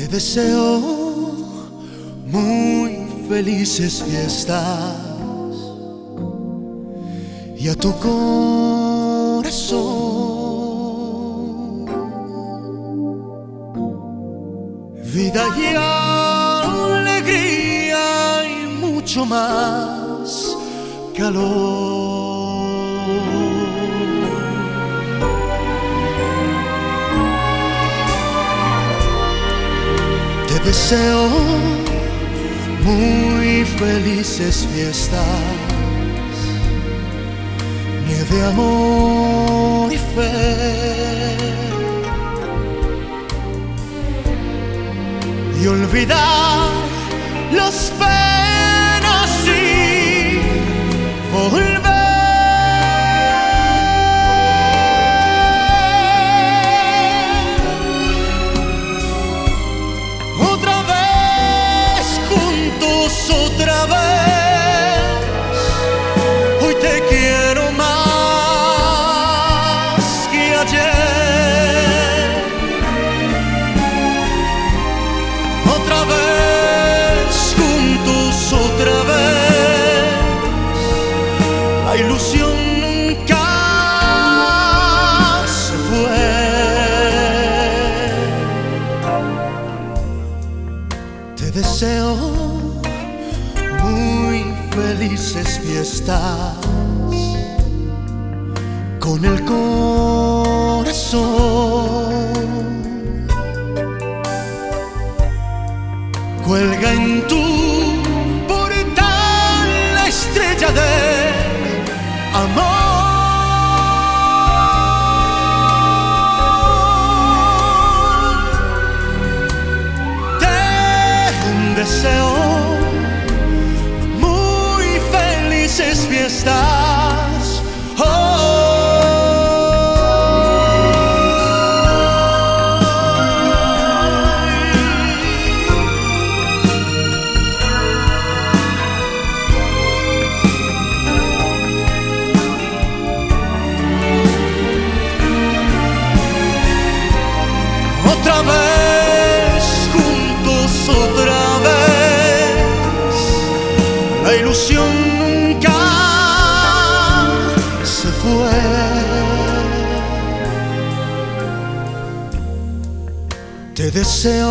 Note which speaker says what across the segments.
Speaker 1: deseo muy felices fiestas y a tu corazón vida y alegría y mucho más calor. Te deseo muy felices fiestas, nieve, amor y fe, y olvidar las penas y volver otra vez juntos, otra vez. Hoy te quiero más que ayer. Otra vez juntos, otra vez. La ilusión nunca se fue. Te deseo muy felices fiestas con el corazón. Cuelga en tu portal la estrella del amor. Te deseo muy felices fiestas. Otra vez juntos, otra vez. La ilusión nunca se fue. Te deseo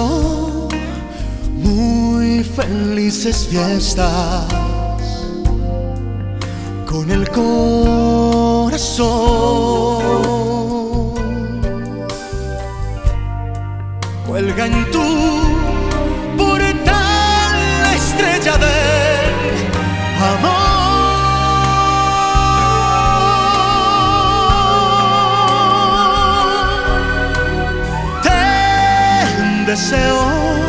Speaker 1: muy felices fiestas con el corazón. Cuelga en tu portal la estrella del amor. Te deseo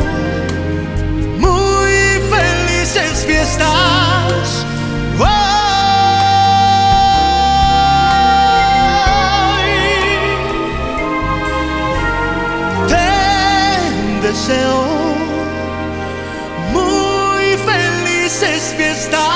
Speaker 1: muy felices fiestas. Deseo muy felices fiestas.